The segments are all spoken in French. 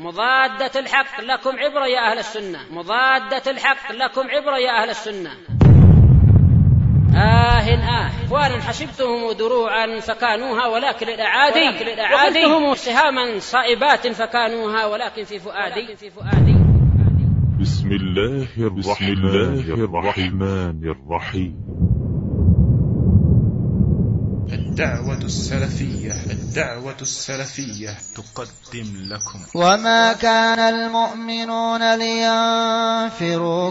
مضادة الحق لكم عبرة يا أهل السنة، مضادة الحق لكم عبرة يا أهل السنة. إخوانا حسبتهم دروعا فكانوها ولكن الأعادي، وقلتهم سهاما صائبات فكانوها ولكن في فؤادي. بسم الله الرحمن الرحيم. الدعوة السلفية تقدم لكم. وما كان المؤمنون لينفروا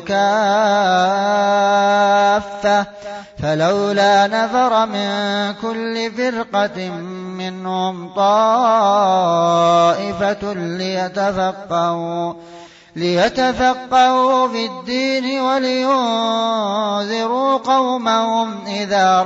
كافة فلولا نفر من كل فرقة منهم طائفة ليتفقهوا في الدين ولينذروا قومهم إذا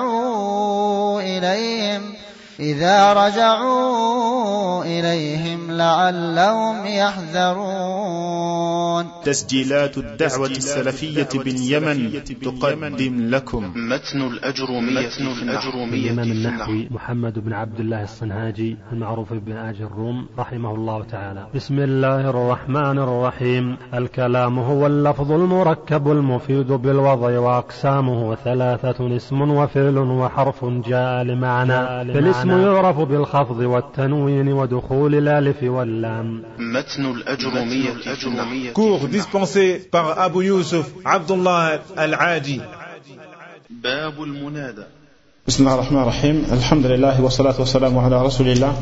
رجعوا إليهم لعلهم يحذرون. تسجيلات الدعوة السلفية باليمن تقدم لكم متن الأجرومية الإمام النحوي محمد بن عبد الله الصنهاجي المعروف بن آج الروم رحمه الله تعالى. بسم الله الرحمن الرحيم. الكلام هو اللفظ المركب المفيد بالوضع وأقسامه ثلاثة: اسم وفعل وحرف جاء لمعنى. فالاسم يعرف بالخفض والتنوين ودخول الألف واللام. متن الأجرومية cours dispensé par Abu Yusuf Abdullah Al-Adi. باب المنادى. بسم الله الرحمن الرحيم. الحمد لله والصلاة والسلام على رسول الله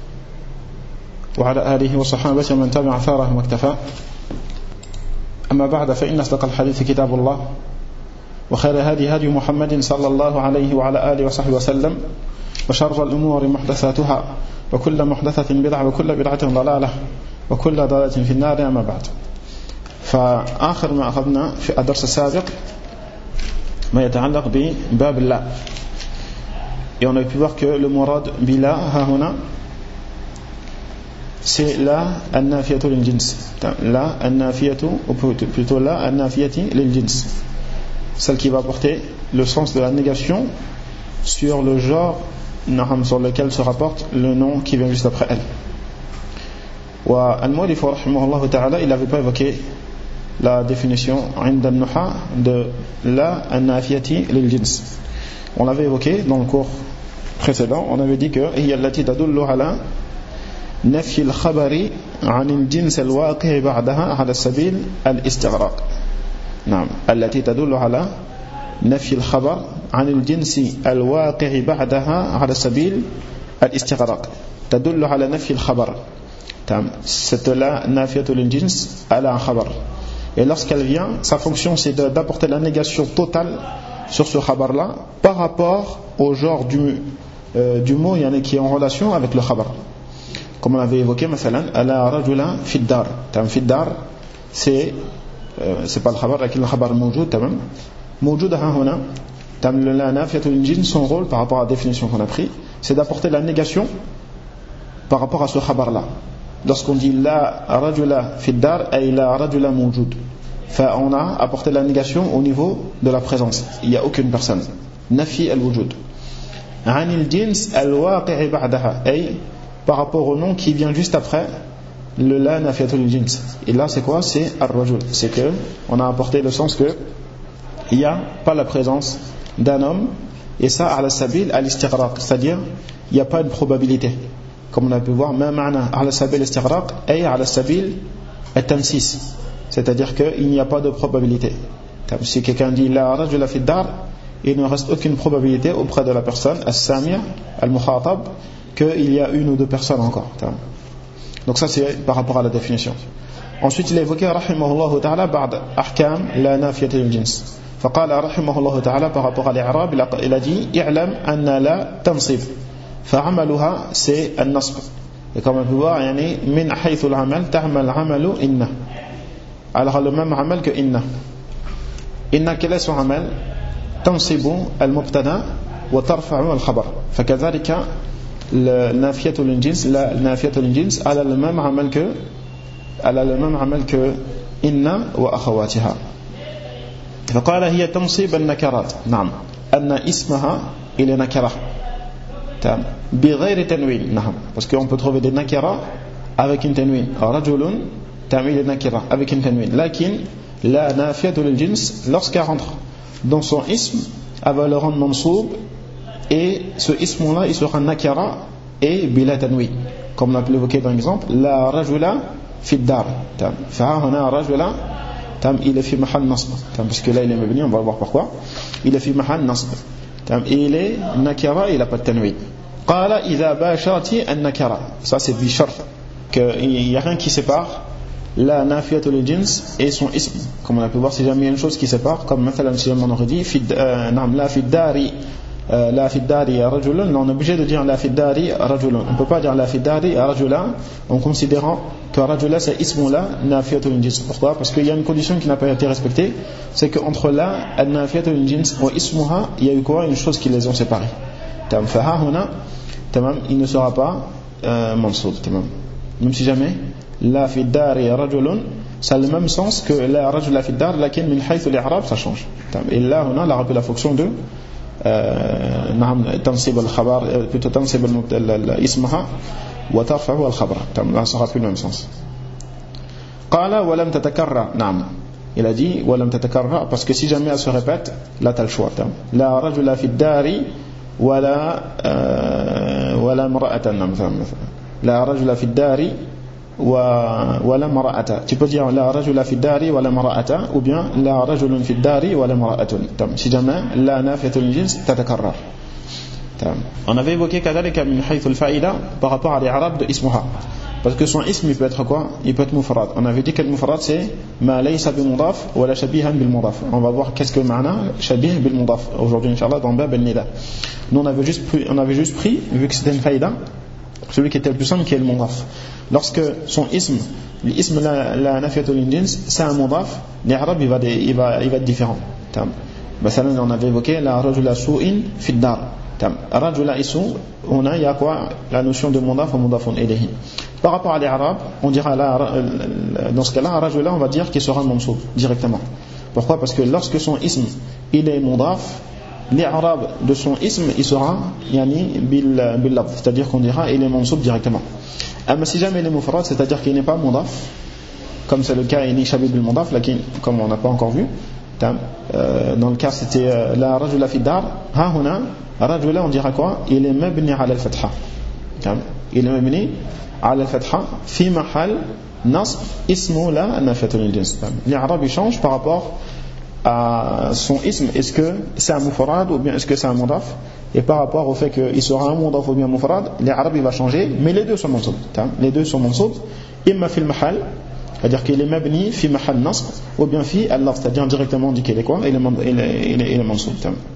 وعلى آله وصحابته ومن تبع أثاره واكتفى. أما بعد، فإن أصدق الحديث كتاب الله، وخير هدي محمد صلى الله عليه وعلى آله وصحبه وسلم، وشر الأمور محدثاتها، وكل محدثة بدعة، وكل بدعة ضلالة، وكل ضلالة في النار. أما بعد، فآخر ما أخذنا في الدرس السابق ما يتعلق بباب الله. Et on a pu voir que le murad bila hahuna, c'est la an-nafiyatu lil jins, la an-nafiyatu, ou plutôt la an-nafiyati lil jins, celle qui va porter le sens de la négation sur le genre sur lequel se rapporte le nom qui vient juste après elle. Wa al-mu'allif rahimahullah ta'ala, il n'avait pas évoqué la définition inda an-nuha de la an-nafiyati lil jins. On l'avait évoqué dans le cours précédent. On avait dit que hiya allati tadullu ala nafyi al-khabari 'an al-jins al-waqi' ba'daha 'ala sabil al-istighraq. نعم، التي تدل على نفي الخبر عن الجنس الواقع بعدها على سبيل الاستغراق. تدل على نفي الخبر. Cette là nafiyatu lil jins, elle a un khabar. Et lorsqu'elle vient, sa fonction c'est d'apporter la négation totale sur ce khabar là par rapport au genre du mot qui est en relation avec le khabar. Comme on avait évoqué, مثلا ala rajula fi dar. Fi dar, c'est pas le khabar, lakin le khabar موجود. تمام، موجود هنا. la nafiyatu lil jins, son rôle par rapport à la définition qu'on a pris, c'est d'apporter la négation par rapport à ce khabar là. Lorsqu'on dit la rajula fi dar, ay la rajula موجود, on a apporté la négation au niveau de la présence. Il n'y a aucune personne. Nafi al-wujud. عن الجنس الواقع بعدها, ay par rapport au nom qui vient juste après le la nafiyatul jins. Et là c'est quoi? C'est ar-rajul. C'est que on a apporté le sens que il n'y a pas la présence d'un homme, et ça ala sabil al-istighraq, c'est-à-dire il n'y a pas de probabilité. Comme on a pu voir, ma ma'na ala sabil al-istighraq ay ala sabil al-tansis, c'est-à-dire qu'il n'y a pas de probabilité. Si quelqu'un dit la rajula fi dar, il ne reste aucune probabilité auprès de la personne as-sami' al-mukhatab qu'il y a une ou deux personnes encore. Donc ça c'est par rapport à la définition. Ensuite il a évoqué rahimahullah ta'ala ba'd ahkam la nafiyati lil jins. فقال رحمه الله تعالى par rapport à l'i'rab, il a dit i'lam anna la tansib فعملها c'est النصب. Et comme on peut voir, min haythu al-amal ta'mal 'amalu inna. Alors le même amal que inna. Inna, quel est son amal? تنصب المبتدا وترفع الخبر. فكذلك النافية للجنس، لا النافية للجنس على المام عمل ك إن وأخواتها. فقال هي تنصب النكرات. نعم، أن اسمها إلى نكرة بغير تنوين. نعم، parce qu'on peut trouver des nakira avec une tanwin, rajulun il est nakira avec une tanwin, lakin la nafiyatu lil jins lorsqu'elle rentre dans son ism elle va le rendre mansoub et ce ism là il sera nakira et bila tanwin, comme on a pu l'évoquer dans l'exemple la rajula fi dar fa huna rajula il est fi mahal nasb parce que là il est mabni, on va voir pourquoi il est fi mahal nasb et il est nakira, il n'a pas de tanwin. Qala idha basharati an-nakara, ça c'est bi shart qu'il n'y a rien qui sépare la nafiyatu lil jins et son ism, comme on a pu voir. Si jamais il y a une chose qui sépare, comme مثلا si on aurait dit la fi dari la fi dari rajulun, on est obligé de dire la fi dari rajulun, on ne peut pas dire la fi dari rajula en considérant que rajula c'est ism la nafiyatu lil jins. Pourquoi? Parce qu'il y a une condition qui n'a pas été respectée, c'est qu'entre la nafiyatu lil jins et ismuha il y a eu quoi? Une chose qui les ont séparés. Faha huna il ne sera pas mansoub, même si jamais la fi dari rajulun ça a le même sens que la rajula fi dar, lakin min haythu al-i'rab ça change. Et là on a l'arabe la fonction de tansib al-khabar, plutôt tansib al-ismaha wa tarfa'u al-khabar, là ça aura plus le même sens. Qala wa lam tatakarra, naam, il a dit wa lam tatakarra parce que si jamais elle se répète là tu as le choix. La rajula fi dari ولا امرأة مثلا لا رجل في الدار ولا امرأة. Tu peux dire لا رجل في الدار ولا امرأة ou bien لا رجل في الدار ولا امرأة. si jamais لا نافية للجنس تتكرر. On avait évoqué كذلك من حيث الفائدة par rapport à l'Arab de ismuha, parce que son ism il peut être quoi? Il peut être mufrad. On avait dit que le mufrad c'est ma laysa bi mudaf wala shabihan bil mudaf. On va voir qu'est-ce que ma'na shabih bil mudaf aujourd'hui inchallah dans bab al-nida. Nous on avait juste pris vu que c'était une faïda celui qui était le plus simple qui est le mudaf. Lorsque son ism, l'ism la nafiyatu lil jins c'est un mudaf, l'Arab il va être différent. مثلا on avait évoqué la rajula su'in fi dar. Rajula isu, on a, il y a quoi? La notion de mudaf ou mudafun ilayhi. Par rapport à l'Arab, on dira dans ce cas-là, Rajula, on va dire qu'il sera mansoub directement. Pourquoi? Parce que lorsque son ism il est mudaf, l'Arab de son ism il sera yani bil lafz, c'est-à-dire qu'on dira il est mansoub directement. Mais si jamais il est mufrad, c'est-à-dire qu'il n'est pas mudaf, comme c'est le cas il est shabih bil mudaf, comme on n'a pas encore vu. Dans le cas c'était la rajula fi dar, ha huna rajula on dira quoi? Il est mabni ala al-fatha. Il est mabni ala al-fatha fi mahal nasb ismu la nafiyatu lil jins. L'Arab il change par rapport à son ism, est-ce que c'est un mufrad ou bien est-ce que c'est un mudaf, et par rapport au fait qu'il sera un mudaf ou bien mufrad, l'Arab il va changer, mais les deux sont mansoub. Les deux sont mansoub imma fi al-mahal, c'est-à-dire qu'il est mabni fi mahal nasb ou bien fi al-lafz, c'est-à-dire directement dit qu'il est quoi? Il est mansoub.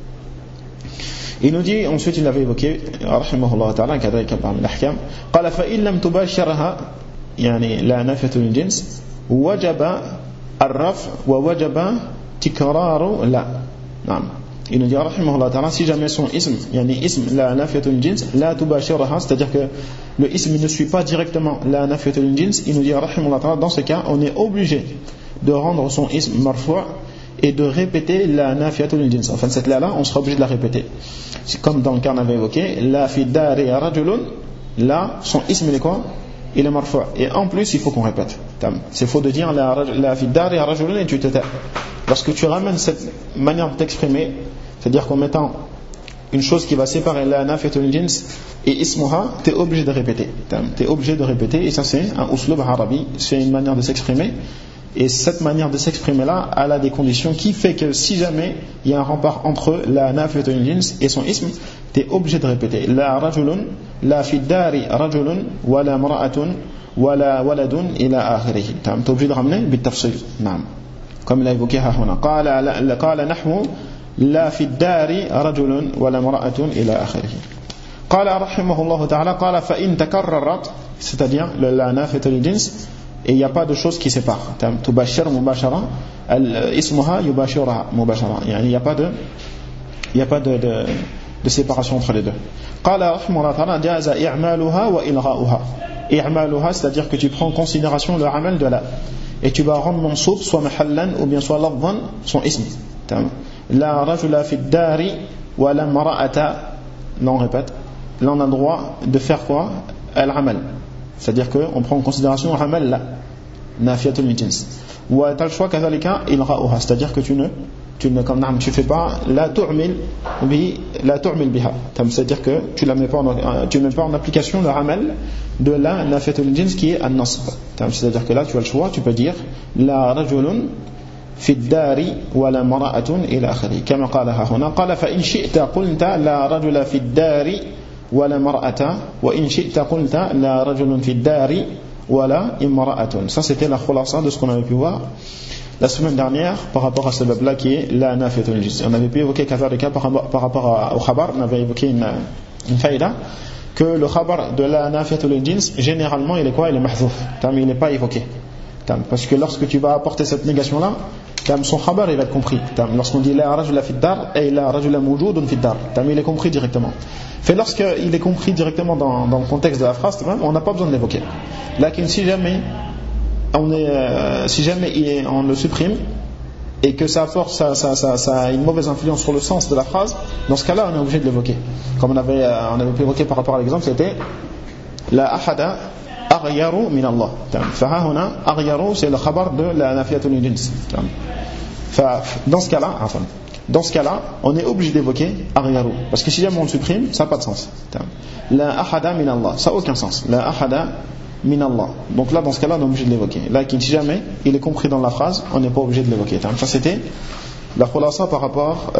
Il nous dit ensuite, il avait évoqué rahimahullah ta'ala كذلك بعض الأحكام قال فإن لم تباشرها يعني لا نافية للجنس وجب الرفع ووجب تكرار لا. نعم. Il nous dit rahimahullah ta'ala si jamais son ism يعني ism la nafiyatu lil jins la tubashiraha, c'est-à-dire que le ism ne suit pas directement la nafiyatu lil jins, il nous dit rahimahullah ta'ala dans ce cas on est obligé de rendre son ism marfu' et de répéter la nafiyatu lil jins. Enfin cette là on sera obligé de la répéter. C'est comme dans le cas qu'on avait évoqué la fi dari rajulun, là son ism il est quoi? Il est marfu', et en plus il faut qu'on répète. C'est faux de dire la fi dari rajulun et tu te tais. Lorsque tu ramènes cette manière de t'exprimer, c'est-à-dire qu'en mettant une chose qui va séparer la nafiyatu lil jins et ismuha, tu es obligé de répéter. Tu es obligé de répéter, et ça c'est un uslub arabi, c'est une manière de s'exprimer. Et cette manière de s'exprimer là, elle a des conditions qui fait que si jamais il y a un rempart entre la nafiyatu lil jins et son ism, tu es obligé de répéter la rajulun, la fi dari rajulun, wala mar'atun, wala waladun ila akhirih. Tu es obligé de ramener bit tafsil. Naam. Comme il a évoqué hahuna. Qala nahwu la fi dari rajulun, wala mar'atun ila akhirih. Qala rahimahullah ta'ala qala fa in takarrarat, c'est-à-dire la nafiyatu lil jins et il n'y a pas de choses qui séparent. Tubashir mubashara, ismuha yubashiraha mubashara. Il n'y a pas de séparation entre les deux. Qala rahimahullah ta'ala jaza i'maluha wa ilgha'uha. I'maluha, c'est-à-dire que tu prends en considération le amal de la, et tu vas rendre mansoub soit mahallan ou bien soit lafzan son ism. La rajula fi dari wa la mara'ata. Là on répète. Là on a le droit de faire quoi? Al-amal. c'est-à-dire qu'on prend en considération amal la nafiyatul lil-jins. Ou tu as le choix kadhalika ilgha'uha, c'est-à-dire que tu ne comme nam, tu fais pas la tu'mil biha, c'est-à-dire que tu ne mets pas en application le amal de la nafiyatul lil-jins qui est an-nasb. C'est-à-dire que là tu as le choix, tu peux dire la rajulun في الدار ولا امرأة إلى آخره كما قالها هنا قال فإن شئت قلت لا رجل في الدار ولا امرأة وإن شئت قلت لا رجل في الدار ولا امرأة. Ça c'était la khulasa de ce qu'on avait pu voir la semaine dernière par rapport à ce bab-là qui est la nafiyatul lil-jins. On avait pu évoquer kadhalika par rapport au khabar, on avait évoqué une faïda que le khabar de la nafiyatul lil-jins généralement il est quoi? Il est mahzouf, il n'est pas évoqué, parce que lorsque tu vas apporter cette négation là, son khabar il va être compris. Lorsqu'on dit la rajula fi dar et la rajula mawjoudun fi dar, il est compris directement. Fait lorsqu'il est compris directement dans le contexte de la phrase, on n'a pas besoin de l'évoquer. Là, si jamais on le supprime et que ça apporte ça a une mauvaise influence sur le sens de la phrase, dans ce cas-là on est obligé de l'évoquer. Comme on avait pu évoquer par rapport à l'exemple, c'était la ahada aghyaru min Allah. Fahahuna aghyaru, c'est le khabar de la nafiyatul lil-jins. Dans ce cas-là, on est obligé d'évoquer aghyaru, parce que si jamais on le supprime, ça n'a pas de sens. La ahada min Allah, ça n'a aucun sens. La ahada min Allah. Donc là, dans ce cas-là, on est obligé de l'évoquer. Là, si jamais il est compris dans la phrase, on n'est pas obligé de l'évoquer. Ça, c'était la khulasa par rapport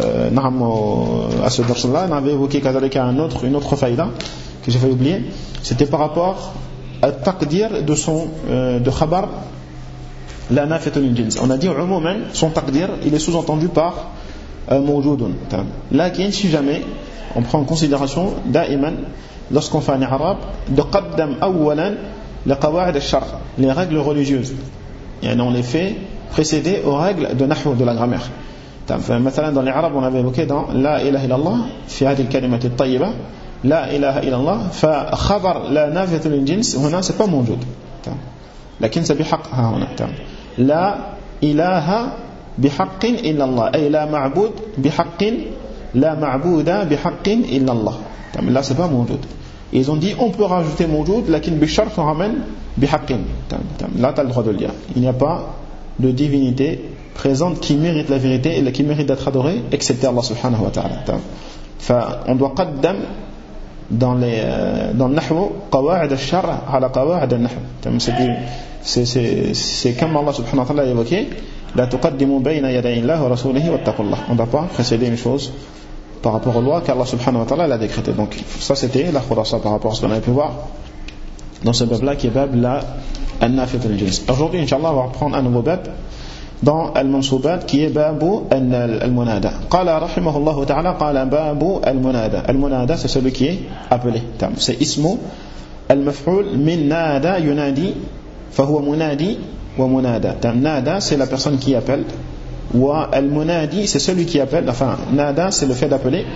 à ce dars-là. On avait évoqué une autre faïda que j'ai failli oublier. C'était par rapport à taqdir de khabar la nafiyatul lil-jins. On a dit umuman, son taqdir il est sous-entendu par mawjoudun. Lakin si jamais on prend en considération da'iman lorsqu'on fait un i'rab de qaddam awwalan les qawa'id al-shar', les règles religieuses, et on les fait précéder aux règles de nahw, de la grammaire. مثلا dans l'irab on avait évoqué dans la ilaha illallah fi hadhihi al-kalimati at-tayyiba لا إله إلا الله فخبر لا نافية للجنس هنا c'est pas موجود لكن بحقها هنا لا إله بحق إلا الله أي لا معبود بحق لا معبود بحق إلا الله là c'est pas موجود. Ils ont dit on peut rajouter موجود لكن بالشرط on ramène بحق. Là tu as le droit de le dire. Il n'y a pas de divinité présente qui mérite la vérité et qui mérite d'être adorée excepté Allah subhanahu wa ta'ala. On doit qaddam dans le nahw qawa'id al-shar' ala qawa'id al-nahw. C'est comme Allah subhanahu wa ta'ala a évoqué la tuqaddimu bayna yaday Allah wa rasulihi wattaqullah. On ne doit pas précéder une chose par rapport aux lois qu'Allah subhanahu wa ta'ala l'a décrété. Donc ça c'était la khulasa par rapport à ce qu'on avait pu voir dans ce bab là qui est bab la an-nafiyatul lil-jins. Aujourd'hui inchallah on va reprendre un nouveau bab dans al-mansubat qui est babu al-munada. Qala rahimahullah ta'ala qala babu al-munada. Al-munada c'est celui qui est appelé. C'est ismu al-maf'ul min nada yunadi fahuwa munadi wa munada. Nada c'est la personne qui appelle, wa al-munadi c'est celui qui appelle, enfin nada c'est le fait d'appeler.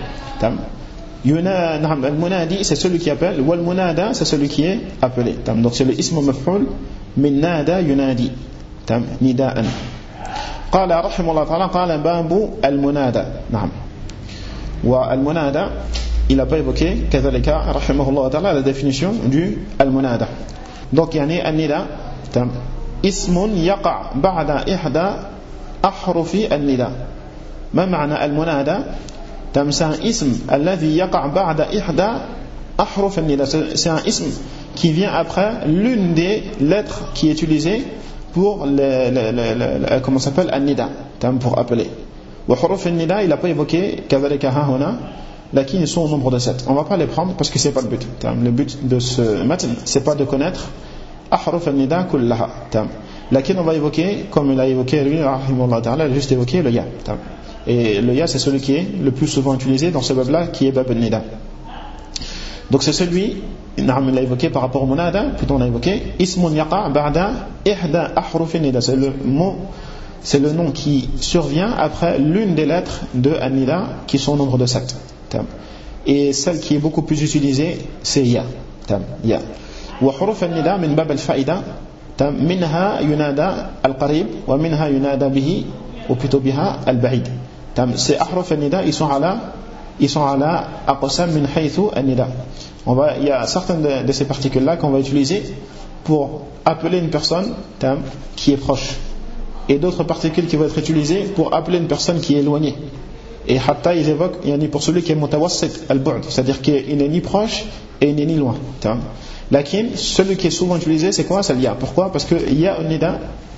Al-munadi c'est celui qui appelle, wa al-munada c'est celui qui est appelé. Donc c'est le ismu maf'ul min nada yunadi. Nida'an. قال رحمه الله تعالى قال باب المنادى. نعم. والمنادى il n'a pas évoqué كذلك رحمه الله تعالى la définition du المنادى. Donc يعني النداء اسم يقع بعد إحدى أحرف النداء. ما معنى المنادى؟ c'est un ism الذي يقع بعد إحدى أحرف النداء. C'est un ism qui vient après l'une des lettres qui est utilisée pour comment s'appelle an-nida, pour appeler. Wa huruf an-nida il n'a pas évoqué kadhalika hahuna, lakin ils sont au nombre de 7. On ne va pas les prendre parce que c'est pas le but. Le but de ce matn c'est pas de connaître ahruf an-nida kullaha. Lakin on va évoquer comme il a évoqué lui rahimahullah ta'ala, il a juste évoqué le ya. Et le ya c'est celui qui est le plus souvent utilisé dans ce bab là qui est bab an-nida. Donc c'est celui, il l'a évoqué par rapport au munada, plutôt on a évoqué ismun yaqa ba'da ihda ahruf an-nida, c'est le mot, c'est le nom qui survient après l'une des lettres de an-nida qui sont au nombre de 7. Et celle qui est beaucoup plus utilisée c'est ya. Ya. Wa huruf an-nida min bab al-fa'ida, minha yunada al-qarib wa minha yunada bihi ou plutôt biha al-ba'id. Ces ahruf an-nida ils sont ala ils sont ala aqsam min haythu an-nida. Il y a certaines de ces particules-là qu'on va utiliser pour appeler une personne qui est proche, et d'autres particules qui vont être utilisées pour appeler une personne qui est éloignée. Et hatta ils évoquent pour celui qui est mutawassit al-bu'd, c'est-à-dire qu'il n'est ni proche et il n'est ni loin. Lakin, celui qui est souvent utilisé, c'est quoi? C'est l'ya. Pourquoi? Parce qu'il y a un nida,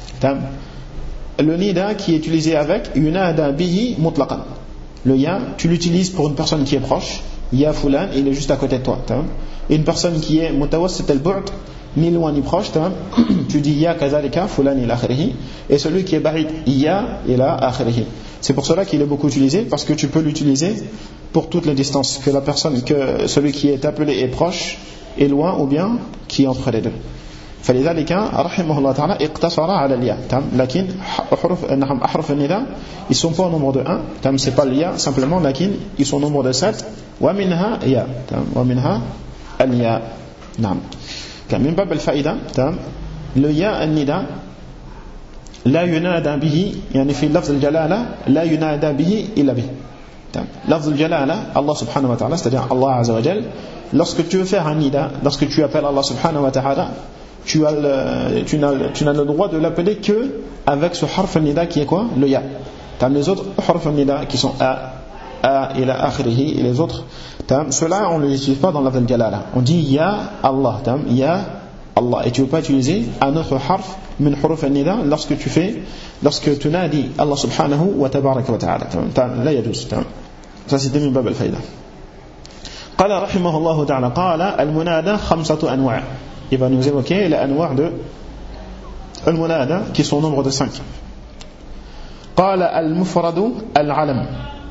le nida qui est utilisé avec yunada bihi mutlaqan. Le ya, tu l'utilises pour une personne qui est proche, ya fulan, il est juste à côté de toi. Et une personne qui est mutawassit al-bu'd, ni loin ni proche, tu dis ya kazalika fulan ila akhirih, et celui qui est ba'id ya ila akhirih. C'est pour cela qu'il est beaucoup utilisé, parce que tu peux l'utiliser pour toutes les distances, que celui qui est appelé est proche, est loin, ou bien qui est entre les deux. فلذلك رحمه الله تعالى اقتصر على الياء. لكن أحرف النداء ils sont pas au nombre de 1, c'est pas l'ya simplement, لكن ils sont au nombre de 7. ومنها ياء ومنها الياء. نعم. من باب الفائدة le ياء النداء لا ينادى به، يعني في لفظ الجلالة لا ينادى به إلا به. لفظ الجلالة Allah subhanahu wa ta'ala, c'est-à-dire Allah azza wa jal, lorsque tu veux faire un nida, lorsque tu appelles Allah subhanahu wa ta'ala, tu n'as le droit de l'appeler que avec ce harf al-nida qui est quoi? Le ya. Les autres harf al-nida qui sont a ila akhirihi, et les autres, ceux-là on ne les utilise pas dans l'afdal jalala. On dit ya Allah, ya Allah, et tu ne veux pas utiliser un autre harf min huruf al-nida lorsque tu nadi Allah subhanahu wa tabaraka wa ta'ala. La yajuz. Ça c'était min bab al-faïda. قال رحمه الله تعالى قال المنادى 5 أنواع. Il va nous évoquer les anwa' de al-munada qui sont au nombre de 5. قال المفرد العلم.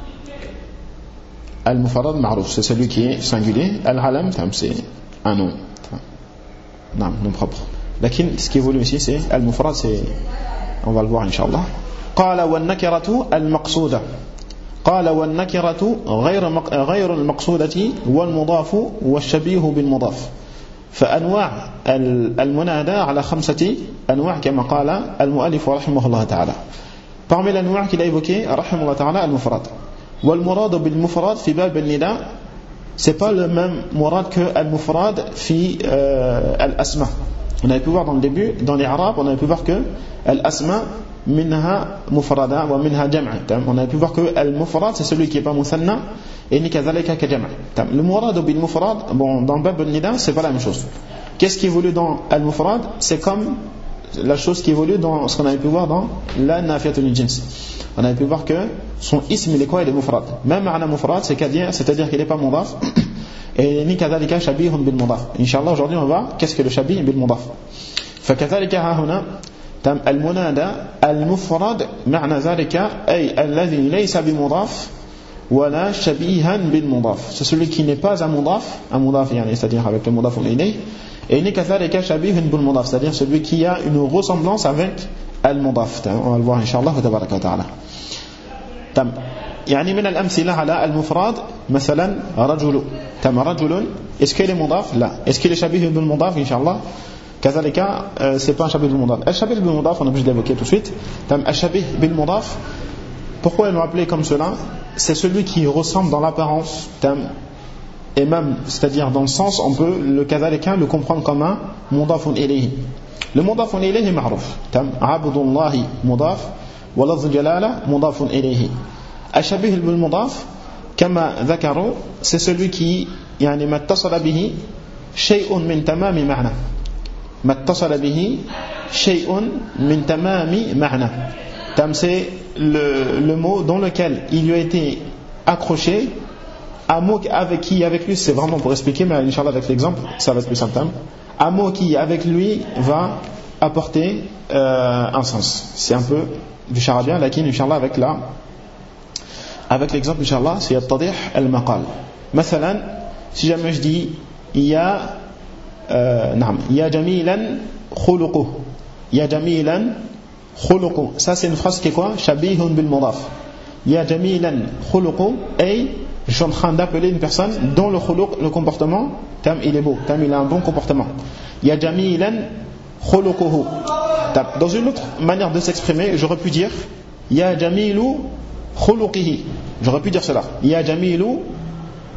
المفرد معروف, c'est celui qui est singulier. Al-alam, c'est un nom. Non, nom propre. Lakin, ce qui est voulu ici, c'est al-mufrad, on va le voir inshallah. قال والنكرة المقصودة. قال والنكرة غير المقصودة والمضاف والشبيه بالمضاف. فأنواع المنادى على 5 أنواع كما قال المؤلف رحمه الله تعالى. Parmi l'anwa' qu'il a évoqué رحمه الله تعالى المفرد. والمراد بالمفرد في باب النداء, c'est pas le même murad que al-mufrad fi al-asma. On avait pu voir dans le début, dans les arabes, on avait pu voir que al-asma minha mufrada wa minha jam'a. On avait pu voir que al-mufrad c'est celui qui est pas musanna et ni kazalika ka jam'a. Le murad bil mufrad, bon, dans le bab al-nida, c'est pas la même chose. Qu'est-ce qui évolue dans al-mufrad? C'est comme la chose qui évolue dans ce qu'on avait pu voir dans la nafiyatul jins. On avait pu voir que son ism il est quoi? Il est mufrad. Même ma'na mufrad, c'est-à-dire qu'il n'est pas mudaf, et ni kadhalika shabihun bil mudaf. Inch'Allah aujourd'hui on va voir qu'est-ce que le shabih bil mudaf. فكذلك ها هنا المنادى المفرد معنى ذلك أي الذي ليس بمضاف ولا شبيها بالمضاف. C'est celui qui n'est pas un mudaf يعني c'est-à-dire avec le mudaf ilayh, et ni kadhalika shabihun bil mudaf, c'est-à-dire celui qui a une ressemblance avec المضاف. On va le voir inshallah tabaraka wa ta'ala. يعني من الأمثلة على المفرد مثلا رجل. رجل est-ce qu'il est مضاف؟ لا. Est-ce qu'il est شبيه بالمضاف؟ inshallah. كذلك c'est pas un shabih بالمضاف. الشبيه بالمضاف on est obligé d'évoquer tout de suite. الشبيه بالمضاف, pourquoi ils l'ont appelé comme cela? C'est celui qui ressemble dans l'apparence, et même, c'est-à-dire dans le sens, on peut le comprendre comme un mudafun ilayhi. Le mudafun ilayhi est ma'ruf. Abdullahi mudaf wa lafz al-jalala mudafun ilayhi. Al-shabih bil-mudaf kama dhakaru, c'est celui qui yani mattasala bihi shay'un min tamami ma'na. Mattasala bihi shay'un min tamami ma'na. C'est le mot dans lequel il lui a été accroché un mot avec lui, c'est vraiment pour expliquer, mais Inch'Allah avec l'exemple ça va être plus simple. Un mot qui avec lui va apporter un sens. C'est un peu du charabia, lakin Inch'Allah avec l'exemple Inch'Allah c'est yattadih al-maqal. Mathalan, si jamais je dis ya jamilan khuluquh, ya jamilan khuluquh, ça c'est une phrase qui est quoi? Shabihun bil mudaf. Ya jamilan khuluquh, et je suis en train d'appeler une personne dont le khuluq, le comportement, il est beau, il a un bon comportement. Ya jamilan khuluquhu. Dans une autre manière de s'exprimer, j'aurais pu dire ya jamilu khuluqihi. J'aurais pu dire cela. Ya jamilu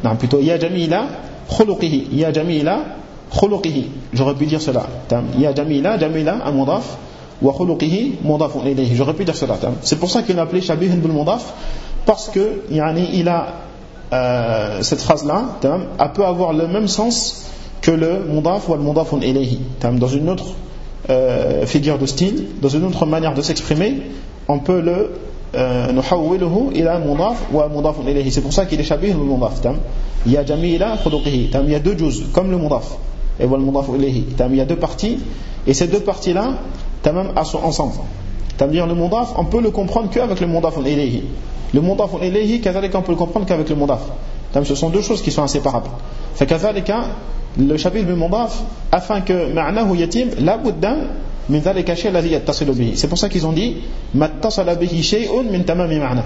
Non, plutôt ya jamila khuluqihi, ya jamila khuluqihi. J'aurais pu dire cela. Ya jamila, jamila un mudaf, wa khuluqihi mudafun ilayhi. J'aurais pu dire cela. C'est pour ça qu'il l'a appelé shabihun bil mudaf, parce que il a cette phrase-là, elle peut avoir le même sens que le mudaf ou le mudafun ilayhi. Dans une autre figure de style, dans une autre manière de s'exprimer, on peut le nuhawwiluhu ila mudaf wa mudafun ilayhi. C'est pour ça qu'il est shabih bil mudaf. Ya jamila khuluqihi. Il y a deux juz comme le mudaf et wal mudaf ilayhi. Il y a deux parties, et ces deux parties-là sont ensemble. C'est-à-dire le mudaf, on peut le comprendre qu'avec le mudaf ilayhi. Le mudaf ilayhi, on peut le comprendre qu'avec le mudaf. Ce sont deux choses qui sont inséparables. فكذلك le shabih bil mudaf, afin que ma'nahu yatim la budda min dhalika shay alladhi yattasilu bihi. C'est pour ça qu'ils ont dit mattasala bihi shay'un min tamami ma'na.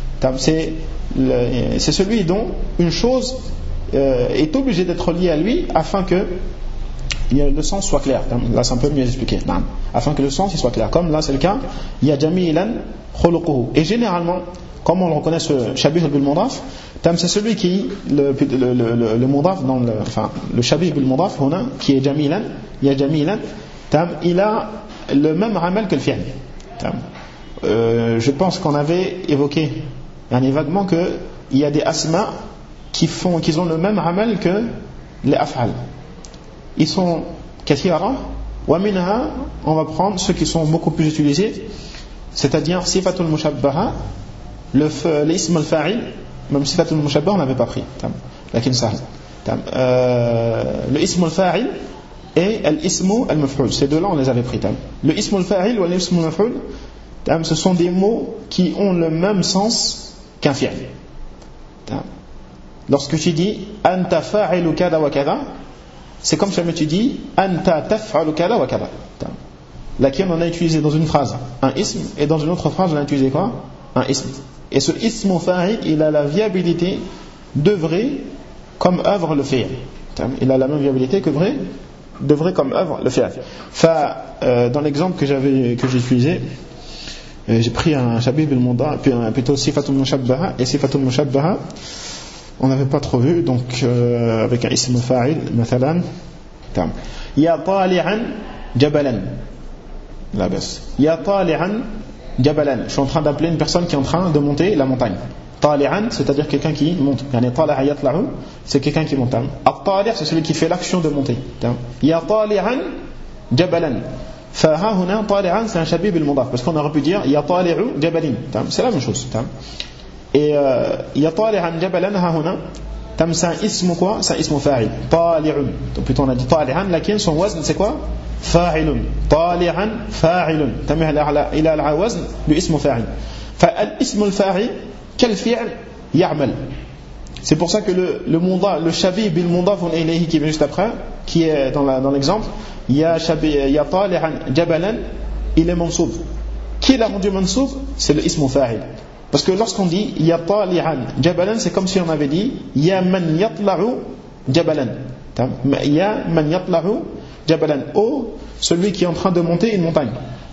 C'est celui dont une chose est obligée d'être liée à lui afin que le sens soit clair. Là c'est un peu mieux expliqué. Afin que le sens soit clair. Comme là c'est le cas, ya jamilan khuluquhu. Et généralement, comme on le reconnaît ce shabih bil mudaf, c'est celui qui le mudaf dans le shabih bil mudaf qui est jamilan, ya jamilan, il a le même amal que le fi'l. Je pense qu'on avait évoqué vaguement que il y a des asma qui ont le même amal que les af'al. Ils sont kathira wa minha, on va prendre ceux qui sont beaucoup plus utilisés, c'est-à-dire sifatul mushabbaha, l'ism al-fa'il. Même sifatul mushabbaha on n'avait pas pris, lakin sahl. Le ism al-fa'il et l'ism al-maf'ul, ces deux-là on les avait pris. Le ism al-fa'il ou l'ism al-maf'ul, ce sont des mots qui ont le même sens qu'un fi'l. Lorsque tu dis anta fa'ilu kada wa kada, c'est comme si tu dis anta taf'alu kada wa kada. Laquelle on a utilisé dans une phrase un ism, et dans une autre phrase on a utilisé quoi? Un ism. Et ce ism fa'il, il a la viabilité d'œuvrer comme œuvre le fi'l. Il a la même viabilité que d'œuvrer comme œuvre le fi'l. Dans l'exemple que j'ai utilisé, j'ai pris un shabih bil mudaf, puis plutôt sifatul mushabbaha, et sifatul mushabbaha on n'avait pas trop vu, donc avec un ism fa'il mathalan ya tali'an jabalan, la baisse, ya tali'an jabalan, je suis en train d'appeler une personne qui est en train de monter la montagne. Tali'an, c'est-à-dire quelqu'un qui monte. Yani tala'a yatla'u, c'est quelqu'un qui monte. At-tali', c'est celui qui fait l'action de monter. Ya tali'an jabalan. Faha huna tali'an, c'est un shabih bil mudaf, parce qu'on aurait pu dire ya tali'u jabalin. C'est la même chose. Et ya tali'an jabalan ha huna, c'est un ism quoi? C'est un ism fa'il. Tali'un. Donc plutôt on a dit tali'an, lakin son wazn c'est quoi? فاعل طالعا فاعل تمه إلى الوزن باسم فاعل. فالاسم الفاعل كالفعل يعمل. C'est pour ça que le shabih bil mudaf ilayhi qui vient juste après, qui est dans l'exemple, ya tali'an jabalan, il est mansoub. Qui l'a rendu mansoub? C'est le ism fa'il. Parce que lorsqu'on dit ya tali'an jabalan, c'est comme si on avait dit ya man yatla'u jabalan. Ya man yatla'u jabalan, celui qui est en train de monter une montagne.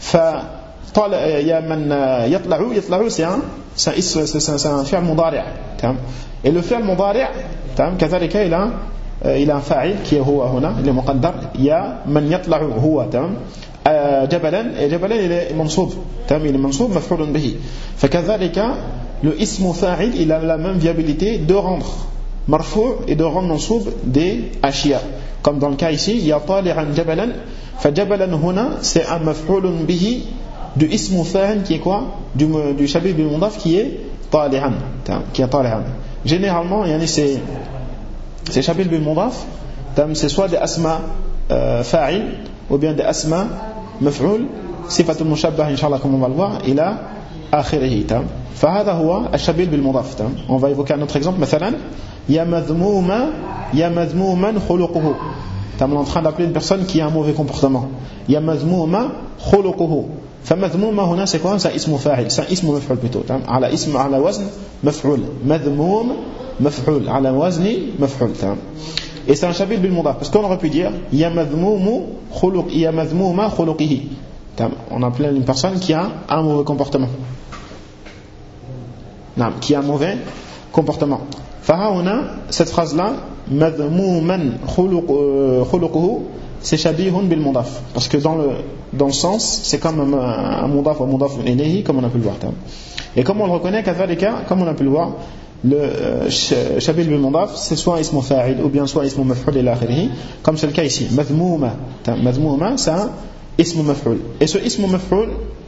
Ya man yatla'u, c'est un fi'l mudari'. Et le fi'l mudari', كذلك il a un fa'il qui est huwa huna, il est muqaddar. Ya man yatla'u huwa jabalan, et jabalan il est mansoub, il est mansoub maf'ulun bihi. فكذلك le ism fa'il, il a la même viabilité de rendre marfou' et de rendre mansoub des ashiya. Comme dans le cas ici, ya tali'an jabalan, fa jabalan huna, c'est un maf'ulun bihi du ism fa'il qui est quoi? Du shabih bil mudaf qui est tali'an, Généralement, ces shabih bil mudaf, c'est soit des asma fa'il ou bien des asma maf'ul, sifatul mushabbah inshallah comme on va le voir, ila akhirih. فهذا هو الشبيه بالمضاف. On va évoquer un autre exemple. مثلا يا مذموما خلقه. On est en train d'appeler une personne qui a un mauvais comportement. يا مذموما خلقه. فمذموما هنا c'est quoi? C'est اسم فاعل, c'est un اسم مفعول plutôt. على وزن مفعول. مذموم مفعول على وزن مفعول. Et c'est un shabih bil mudaf parce qu'on aurait pu dire يا مذموما خلقه. On appelle une personne qui a un mauvais comportement. Qui a un mauvais comportement. فهنا cette phrase là مذموما خلقه c'est shabihun bil mudaf parce que dans le sens c'est comme un mudaf ou mudaf ilayhi comme on a pu le voir. Et comme on le reconnaît كذلك comme on a pu le voir le shabih bil mudaf c'est soit ismu fa'il ou bien soit ismu maf'ul ila akhirih comme c'est le cas ici madhmouma c'est un ismu maf'ul et ce ismu maf'ul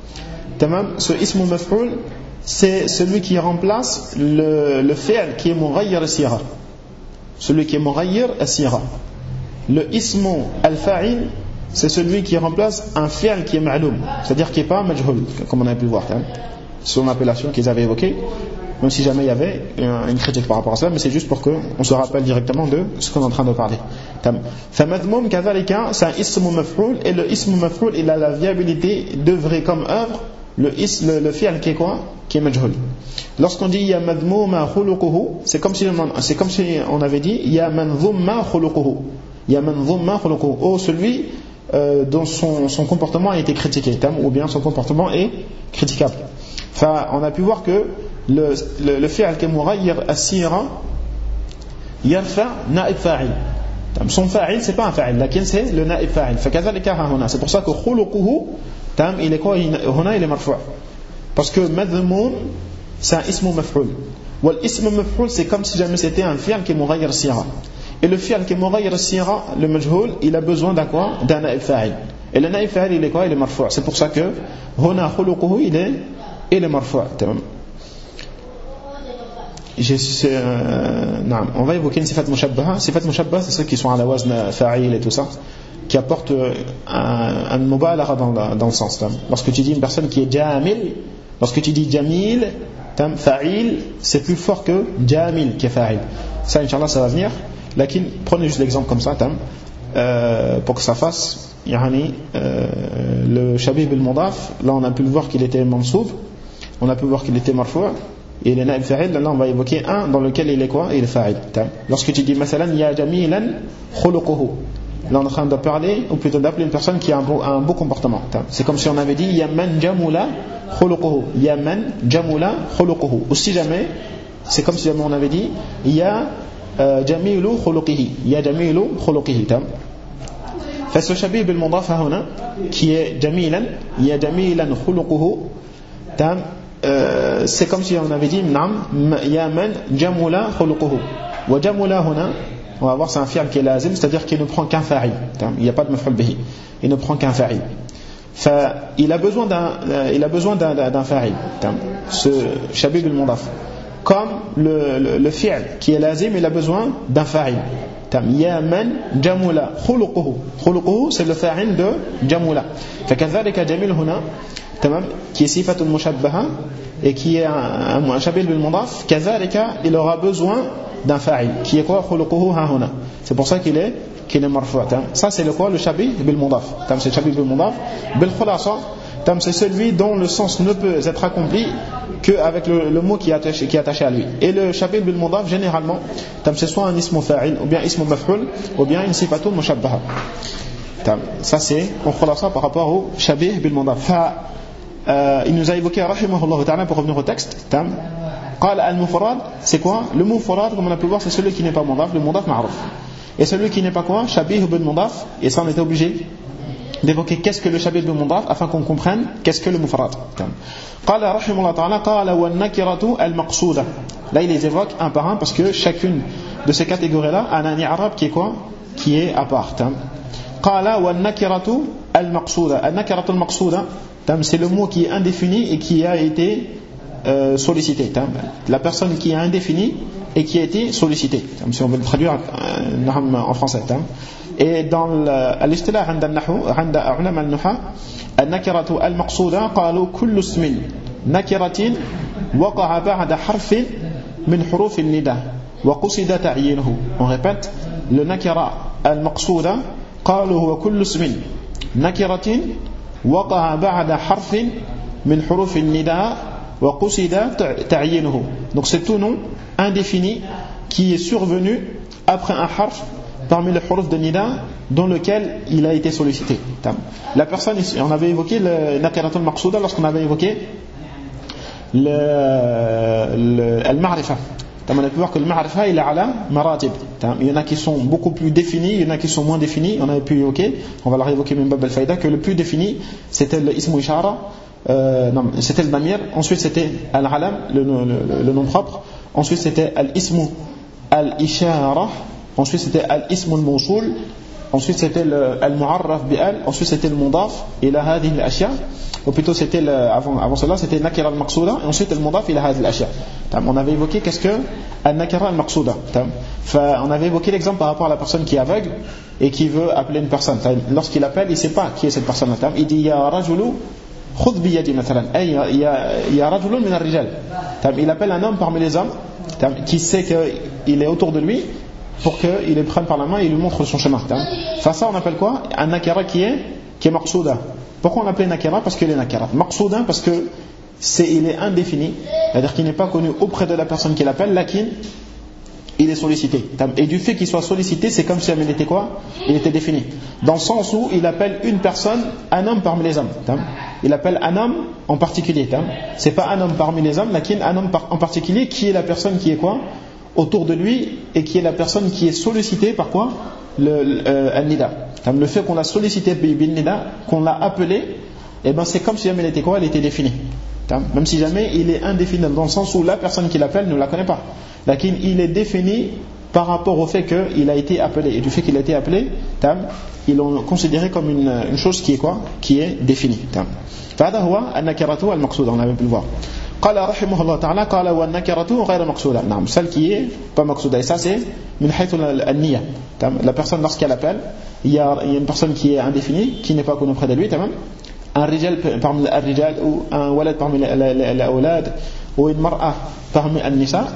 c'est celui qui remplace le fi'l qui est mughayyir as-sigha, celui qui est mughayyir as-sigha. Le ismu al-fa'il c'est celui qui remplace un fi'l qui est ma'loum, c'est-à-dire qui n'est pas majhul comme on a pu le voir sur l'appellation qu'ils avaient évoquée, même si jamais il y avait une critique par rapport à cela, mais c'est juste pour qu'on se rappelle directement de ce qu'on est en train de parler. فَمَذْمُوم كَذَلِكَ c'est un ismu maf'ul et le ismu maf'ul il a la viabilité d'œuvrer comme œuvre le fi'l qui est quoi? Qui est majhul. Lorsqu'on dit ya madhmouma khuluquhu, c'est comme si on avait dit ya man dhumma khuluquhu. Ya man dhumma khuluquhu. Oh, celui dont son comportement a été critiqué, ou bien son comportement est critiquable. Enfin, on a pu voir que le fi'l qui est mughayyir as-sira yarfa na'ib fa'il. Son fa'il c'est pas un fa'il, lakin c'est le na'ib fa'il. فكذلك هنا. C'est pour ça que khuluquhu il est quoi? هنا il est marfu'. Parce que madhmoum c'est un ismu maf'ul. Wal ismu maf'ul c'est comme si jamais c'était un fi'l qui est mughayyir as-sira. Et le fi'l qui est mughayyir as-sira, le majhul, il a besoin d'un quoi? D'un na'ib fa'il. Et le na'ib fa'il il est quoi? Il est marfu'. C'est pour ça que هنا khuluquhu il est marfu'. On va évoquer une sifat mushabbaha. Sifat mushabbaha c'est ceux qui sont à la wazn fa'il et tout ça, qui apportent un mubalagha dans le sens. Lorsque tu dis une personne qui est jamil, lorsque tu dis jamil, fa'il, c'est plus fort que jamil qui est fa'il. Ça, Inch'Allah, ça va venir. Lakin, prenez juste l'exemple comme ça, pour que ça fasse. Le shabih bil mudaf, là on a pu le voir qu'il était mansouv, on a pu voir qu'il était marfu'. Et le na'ib fa'il, là on va évoquer un dans lequel il est quoi? Il est fa'il. Lorsque tu dis masalan ya jamilan khuluquhu, là on est en train de parler, ou plutôt d'appeler une personne qui a un beau comportement. C'est comme si on avait dit ya man jamula khuluquhu, ya man jamula khuluquhu. Ou si jamais, c'est comme si jamais on avait dit ya jamilu khuluqihi, ya jamilu khuluqihi. Fait ce shabih bil mudaf huna qui est jamilan, ya jamilan khuluquhu, c'est comme si on avait dit ya man jamula khuluquhu. Wa jamula huna, on va voir, c'est un fi'l qui est lazim, c'est-à-dire qu'il ne prend qu'un fa'il. Il n'y a pas de maf'ul bihi, il ne prend qu'un fa'il. Il a besoin d'un fa'il, ce shabih bil mudaf. Comme le fi'l qui est lazim, il a besoin d'un fa'il. Ya man jamula khuluquhu. Khuluquhu c'est le fa'il de jamula. فكذلك jamil huna, qui est sifatul mushabbaha et qui est un shabih bil mudaf, كذلك il aura besoin d'un fa'il qui est quoi? khuluquhu ha huna. C'est pour ça qu'il est marfu'. Ça c'est le quoi? Le shabih bil mudaf. C'est le shabih bil mudaf bil khulasa. C'est celui dont le sens ne peut être accompli qu'avec le mot qui est attaché à lui. Et le shabih bil mudaf généralement c'est soit un ismu fa'il ou bien ismu maf'ul ou bien une sifatul mushabbaha. Ça c'est en khulasa par rapport au shabih bil mudaf. Il nous a évoqué rahimahullah ta'ala, pour revenir au texte, قال المفرد c'est quoi? Le mufrad, comme on a pu le voir, c'est celui qui n'est pas mudaf, le mudaf ma'ruf. Et celui qui n'est pas quoi? Shabih bil mudaf. Et ça on était obligé d'évoquer qu'est-ce que le shabih bil mudaf afin qu'on comprenne qu'est-ce que le mufrad. قال رحمه الله تعالى قال والنكرة المقصودة. Là il les évoque un par un parce que chacune de ces catégories là a un i'rab qui est quoi? Qui est à part. قال والنكرة المقصودة. النكرة المقصودة c'est le mot qui est indéfini et qui a été sollicité. La personne qui est indéfinie et qui a été sollicitée, si on veut le traduire en français. Et dans l'istilah عند النحو عند علماء النحو النكرة المقصودة قالوا كل اسم نكرة وقع بعد حرف من حروف النداء وقصد تعيينه. On répète, le nakira al-maqsouda قالوا هو كل اسم نكرة وقع بعد حرف من حروف النداء وقصد تعيينه. Donc c'est tout nom indéfini qui est survenu après un harf parmi les huruf de nida dans lequel il a été sollicité. La personne ici, on avait évoqué le nakiratul maqsouda lorsqu'on avait évoqué al-ma'rifa. On a pu voir que le ma'rifa il est ala maratib. Il y en a qui sont beaucoup plus définis, il y en a qui sont moins définis. On avait pu évoquer, on va la réévoquer même bab al-faïda, que le plus défini c'était le ismu ishara, non, c'était le damir, ensuite c'était al-alam, le nom propre, ensuite c'était al-ismu al-ishara, ensuite c'était al-ismu al-mawsoul, ensuite c'était al-mu'arraf bi-al, ensuite c'était le mudaf ila hadhihi al-ashya, ou plutôt c'était avant cela c'était nakira al-maqsouda, et ensuite al-mudaf ila hadhihi al-ashya. On avait évoqué qu'est-ce que al-nakira al-maqsouda. On avait évoqué l'exemple par rapport à la personne qui est aveugle et qui veut appeler une personne. Lorsqu'il appelle, il ne sait pas qui est cette personne-là. Il dit ya rajulu khudh bi yadi mathalan, ay ya rajulun min ar-rijal. Il appelle un homme parmi les hommes qui sait qu'il est autour de lui pour qu'il le prenne par la main et il lui montre son chemin. Ça on appelle quoi? Un nakira qui est maqsouda. Pourquoi on l'appelle nakira? Parce qu'il est nakira. Maqsouda parce que il est indéfini, c'est-à-dire qu'il n'est pas connu auprès de la personne qui l'appelle, lakin il est sollicité. Et du fait qu'il soit sollicité, c'est comme si il était quoi? Il était défini. Dans le sens où il appelle une personne, un homme parmi les hommes. Il appelle un homme en particulier. C'est pas un homme parmi les hommes, lakin un homme en particulier qui est la personne qui est quoi? Autour de lui et qui est la personne qui est sollicitée par quoi? Al-nida. Le fait qu'on l'a sollicité bil-nida, qu'on l'a appelé, et ben c'est comme si jamais il était quoi? Il était défini. Même si jamais il est indéfini dans le sens où la personne qui l'appelle ne la connaît pas. Lakin il est défini par rapport au fait qu'il a été appelé. Et du fait qu'il a été appelé, ils l'ont considéré comme une chose qui est quoi? Qui est définie. فهذا هو النكرة المقصودة, on avait pu le voir. قال رحمه الله تعالى قال والنكرة غير مقصودة. نعم, celle qui est pas مقصودة. Et ça c'est من حيث النية. La personne lorsqu'elle appelle, il y a une personne qui est indéfinie, qui n'est pas connue près de lui, un rijal parmi les rijal, ou un walad parmi les awlad, ou une mar'a parmi les nisa,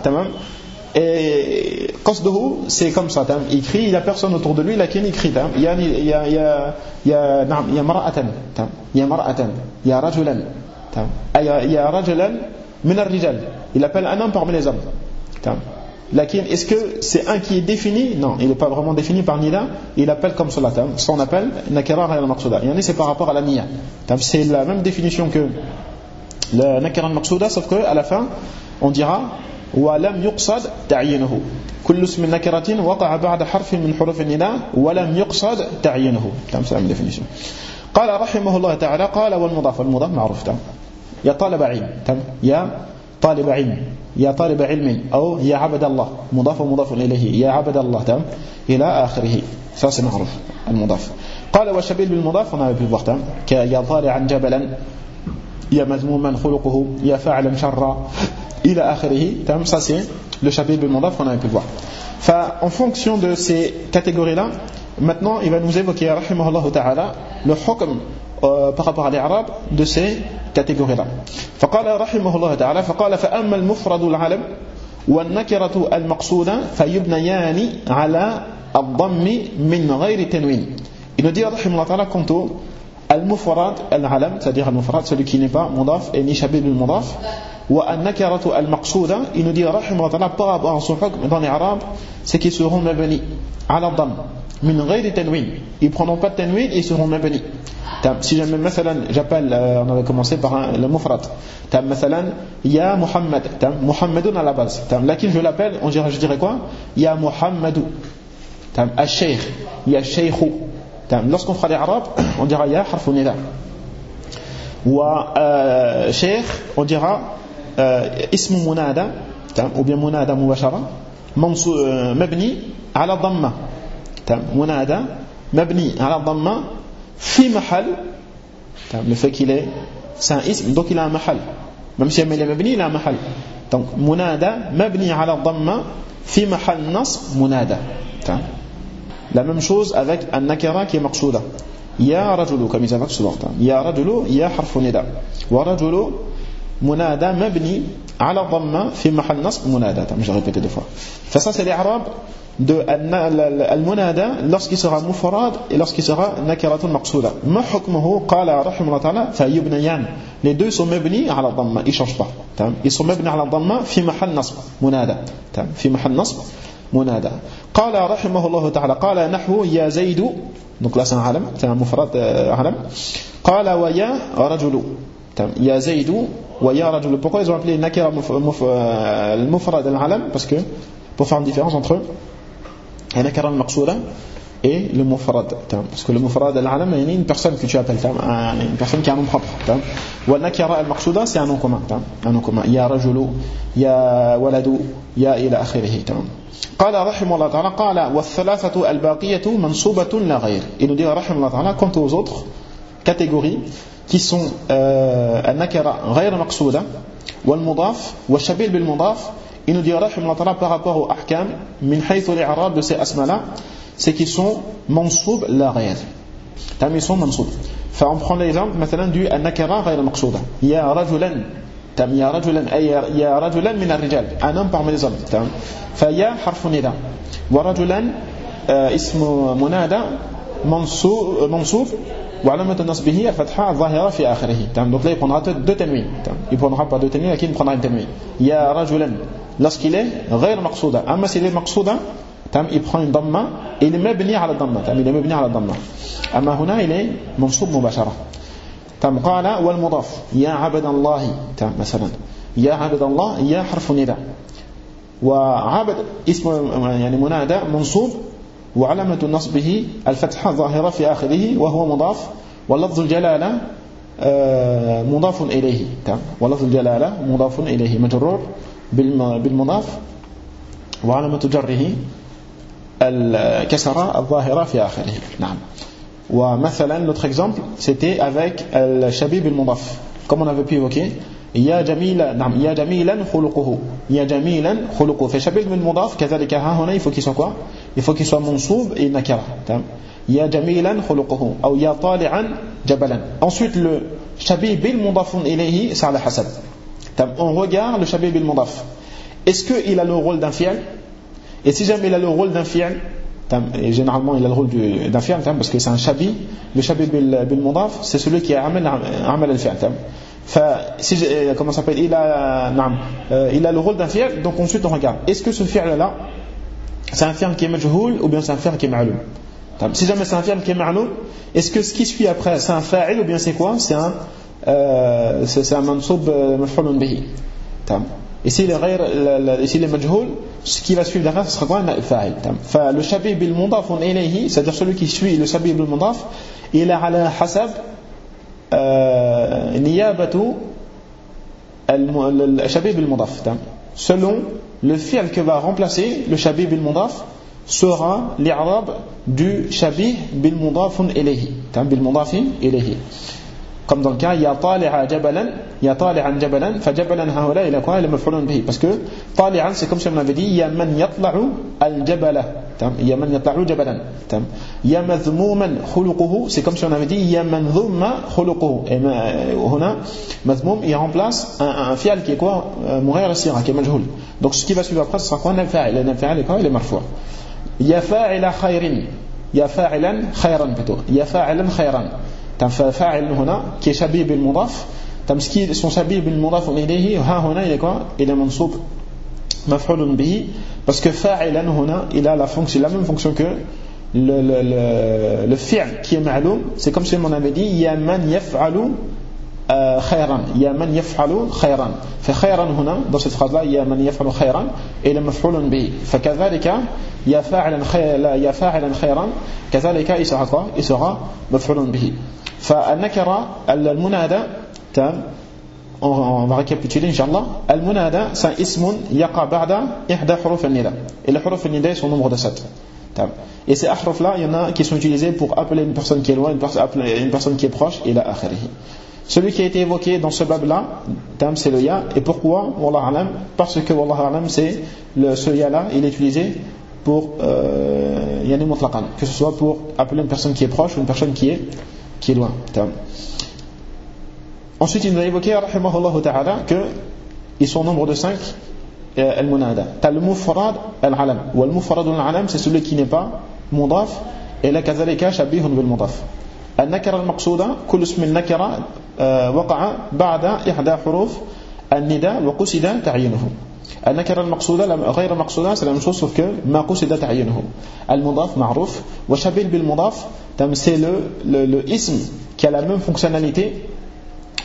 et qasduhu c'est comme ça, il crie, il n'y a personne autour de lui, lakin il crie, il y a mar'atan, il y a mar'atan, il y a rajulan, il y a rajulan min ar-rijal, il appelle un homme parmi les hommes. Lakin, est-ce que c'est un qui est défini? Non, il n'est pas vraiment défini par nida, il appelle comme cela. Ça on appelle nakira ghayr maqsouda. Yani c'est par rapport à la niya. C'est la même définition que le nakira maqsouda, sauf qu'à la fin on dira wa lam yuqsad ta'yinuhu. Kullu ismin nakiratin waqa'a ba'da harfin min huruf an-nida wa lam yuqsad ta'yinuhu. C'est la même définition. قال رحمه الله تعالى قال والمضاف معروف. يا طالب علم, يا طالب علم, يا طالب علم, أو يا عبد الله, مضاف ومضاف إليه, يا عبد الله, إلى آخره. Ça c'est معروف المضاف. قال والشبيه بالمضاف, on avait pu voir, يا طالعا جبلا, يا مذموما خلقه, يا فاعلا شرا, إلى آخره. Ça c'est le chapitre بالمضاف, on avait pu voir. En fonction de ces catégories-là, maintenant il va nous évoquer rahimahullah ta'ala le hukm par rapport à l'Arab de ces catégories-là. فقال رحمه الله تعالى فقال فأما المفرد العلم والنكرة المقصودة فيبنيان على الضم من غير تنوين. Il nous dit رحمه الله تعالى quant au المفرد العلم, c'est-à-dire المفرد celui qui n'est pas mudaf et ni shabih bil mudaf, والنكرة المقصودة, il nous dit رحمه الله تعالى par rapport à son hukm dans les Arabes, c'est qu'ils seront mabni على الضم من غير تنوين, ils prendront pas de tanwin et ils seront mabni. Si jamais j'appelle, on avait commencé par le mufrad, مثلا ya Muhammad, Muhammadun à la base, lakin je l'appelle, je dirais quoi? Ya Muhammadu, al-shaykh, ya shaykhu. Lorsqu'on fera les arabes, on dira ya harfu nida, wa shaykh on dira ismu munada, ou bien munada mubashara mabni ala dhamma, munada mabni ala dhamma fi mahal, le fait qu'il est, c'est un ism, donc il a un mahal, même si il est mabni, il a un mahal. Donc munada mabni ala dhamma fi mahal nasb munada. La même chose avec un nakara qui est maqsouda, ya rajulu, comme ils avaient souvent, ya rajulu, ya harfu nida, wa rajulu munada mabni ala dhamma fi mahal nasb munada. Je répète deux fois. Ça c'est les arabes de al-munada lorsqu'il sera mufrad et lorsqu'il sera nakiratun maqsouda. Ma hukmuhu qala rahimahullah ta'ala fa yubnayan. Les deux sont mabni ala dhamma, ils changent pas. Ils sont mabni ala dhamma fi mahal nasb munada. Fi mahal nasb munada. Qala rahimahullah ta'ala qala nahwu ya zaidu. Donc là c'est un alam, c'est un mufrad alam. Qala wa ya rajulu. Il y a Zaydou wa ya rajul. Pourquoi ils ont appelé nakira al-mufrad al-alam? Parce que pour faire une différence entre nakira al-maqsouda et le mufrad. Parce que le mufrad al-alam, c'est une personne que tu appelles, une personne qui a un nom propre. Wa nakira al-maqsouda, c'est un nom commun. Un nom commun. Ya rajulu, ya waladu, ya ila akhirih. قال رحمه الله تعالى قال والثلاثة الباقية منصوبة لا غير. Il nous dit رحمه الله تعالى quant aux autres catégories qui sont النكرة غير مقصودة والمضاف والشبيه بالمضاف, il nous dit رحمه الله تعالى par rapport aux ahkam من حيث الإعراب de ces asma-là, c'est qu'ils sont منصوب لا غير. Ils sont منصوب. On prend l'exemple مثلا du النكرة غير مقصودة. يا رجلا يا رجلا أي يا رجلا من الرجال, un homme parmi les hommes. فيا حرف نداء ورجلا اسم منادى منصوب وعلامة نصبه الفتحة الظاهرة في آخره. Donc là il prendra deux tanwin. Il prendra pas deux tanwin, mais il prendra une tanwin. يا رجلا lorsqu'il est غير مقصودة. أما s'il est مقصودة il prend une ضمة et il est مبني على الضمة. il est مبني على الضمة. أما هنا il est منصوب مباشرة. قال والمضاف يا عبد الله مثلا يا عبد الله يا حرف نداء وعبد اسم يعني منادى منصوب وعلامة نصبه الفتحة الظاهرة في آخره وهو مضاف ولفظ الجلالة مضاف إليه. ولفظ الجلالة مضاف إليه مجرور بالمضاف وعلامة جره الكسرة الظاهرة في آخره. نعم. ومثلا notre exemple c'était avec الشبيه بالمضاف comme on avait pu évoquer يا جميلا. نعم يا جميلا خلقه يا جميلا خلقه. فشبيه بالمضاف كذلك ها هنا il faut qu'il soit quoi? Il faut qu'il soit منصوب et nakira. يا جميلا خلقه أو يا طالعا جبلا. Ensuite le شبيه بالمضاف إليه c'est على حسب. On regarde le شبيه بالمضاف, est-ce qu'il a le rôle d'un fi'l? Et si jamais il a le rôle d'un fi'l, et généralement il a le rôle d'un fi'l parce que c'est un shabi. Le shabi bil mudaf c'est celui qui amène amal al fi'l. Si comment ça s'appelle, il a le rôle d'un fi'l. Donc ensuite on regarde, est-ce que ce fi'l là c'est un fi'l qui est majhoul ou bien c'est un fi'l qui est ma'loum? Si jamais c'est un fi'l qui est ma'loum, est-ce que ce qui suit après c'est un fa'il ou bien c'est quoi? C'est un mansoub maf'ulun bihi. Et s'il est majhoul, ce qui va suivre derrière, ce sera quoi? Fa'il. Le shabih bil mudaf ilayhi, c'est-à-dire celui qui suit le shabih bil mudaf, il a ala hasab niyabatu al shabih bil mudaf. Selon le fi'l que va remplacer le shabih bil mudaf sera l'i'rab du shabih bil mudaf ilayhi. Bil mudaf ilayhi. Comme dans le cas ya tali'a jabalan, ya tali'an jabalan, fa jabalan haula ila quoi? Il est maf'ulun bihi, parce que tali'an c'est comme si on avait dit ya man yatla'u al jabala, ya man yatla'u jabalan. Ya madhmuman khuluquhu, c'est comme si on avait dit ya man dhumma khuluquhu. Et huna madhmum il remplace un fi'l qui est quoi? Mughayr as-sira, qui est majhoul. Donc ce qui va suivre après ce sera quoi? Un fa'il. Un fa'il est quoi? Il est marfu'. Ya fa'ila khayrin, ya fa'ilan khayran plutôt, ya fa'ilan khayran. فاعل هنا qui est shabih bil mudaf, son shabih bil mudaf ilayhi ha huna il est quoi? Il est mansoub maf'ulun bihi, parce que fa'ilan huna il a la même fonction que le fi'l qui est ma'loum. C'est comme si on avait dit ya man yaf'alu khayran, ya man yaf'alu khayran. Fa khayran huna dans cette phrase là ya man yaf'alu khayran il est maf'ulun bihi. فكذلك ya fa'ilan khayran كذلك il sera quoi? Il sera maf'ulun bihi. فالنكرة المنادى on va récapituler Inch'Allah. Al-Munada c'est un ismun yaqa ba'da ihda huruf al-nida, et les huruf al-nida sont au nombre de 7. Et ces ahruf là il y en a qui sont utilisés pour appeler une personne qui est loin, une personne qui est proche, et la akhirih. Celui qui a été évoqué dans ce bab là c'est le ya. Et pourquoi? Wallahu alam, parce que Wallahu alam c'est ce ya là il est utilisé pour yani mutlaqan, que ce soit pour appeler une personne qui est proche ou une personne qui est loin. Ensuite il nous a évoqué rahimahullah ta'ala que ils sont au nombre de 5 al-munada. T'as le mufrad al-alam, ou al-mufrad al-alam c'est celui qui n'est pas mudaf, et là kazalika shabihun bil mudaf. Al-nakara al-maqsuda kullu ism al-nakara waqa'a ba'da ihda huruf al-nida wa qusida ta'yinuhu. النكرة المقصودة غير مقصودة c'est la même chose sauf que ما قصد تعيينه. المضاف معروف وشبيه بالمضاف c'est le ism qui a la même fonctionnalité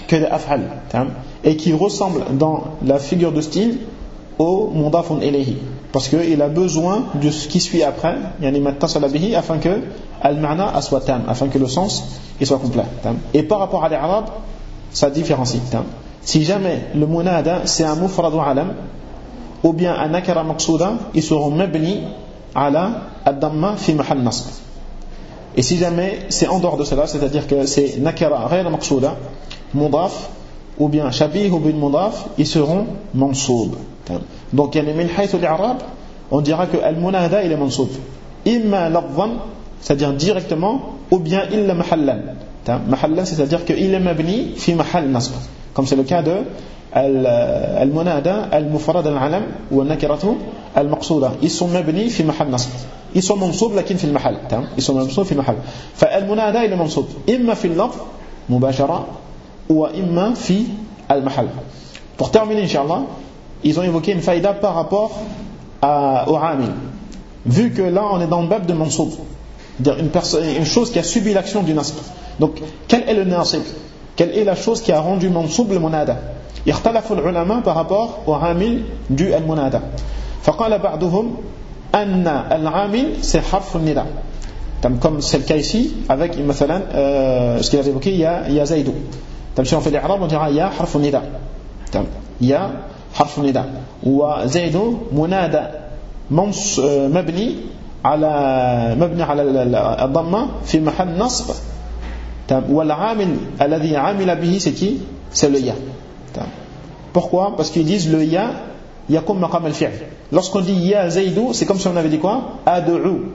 que des af'al, et qui ressemble dans la figure de style au mudafun ilayhi, parce qu'il a besoin de ce qui suit après, afin que al-ma'na soit tam, afin que le sens il soit complet. Et par rapport à l'Arab, ça différencie. Si jamais le munada c'est un mufrad wa alam, ou bien un nakara maqsouda, ils seront mabni ala ad-damma fi mahall nasb. Et si jamais c'est en dehors de cela, c'est-à-dire que c'est nakara ghayr maqsouda, mudaf, ou bien shabih ou bin mudaf, ils seront mansoub. Donc il y a min haythu al-i'rab, on dira que al-munada il est mansoub imma lafzan, c'est-à-dire directement, ou bien illa mahallan. Mahallan, c'est-à-dire qu'il est mabni fi mahall nasb, comme c'est le cas de al-munada al-mufrad al-alam ou al-nakiratu al-maqsouda, ils sont mabni fi mahall nasb, ils sont mansoub lakin fi al-mahall, ils sont mansoub fi mahall. Fa al-munada il est mansoub imma fi al-lafz mubashara ou imma fi al-mahall. Pour terminer, Inch'Allah, ils ont évoqué une faïda par rapport au amil. Vu que là, on est dans le bab de mansoub, c'est-à-dire une chose qui a subi l'action du nasb. Donc, quel est le nasib? Quelle est la chose qui a rendu mansoub le munada? Ikhtalafu al-ulama par rapport au amil du al-munada. Faqala ba'duhum anna al-amil c'est harf al-nida. Comme c'est le cas ici, avec ce qu'il avait évoqué, il y a zaydou. Si on fait l'Arab, on dira ya harf al-nida. Ya حرف النداء وزيد منادى مبني على الضمة في محل نصب والعامل الذي عامل به c'est qui? C'est le ya. Pourquoi? Parce qu'ils disent le ya يقوم مقام الفعل. Lorsqu'on dit ya zaydou, c'est comme si on avait dit quoi? Ad'u.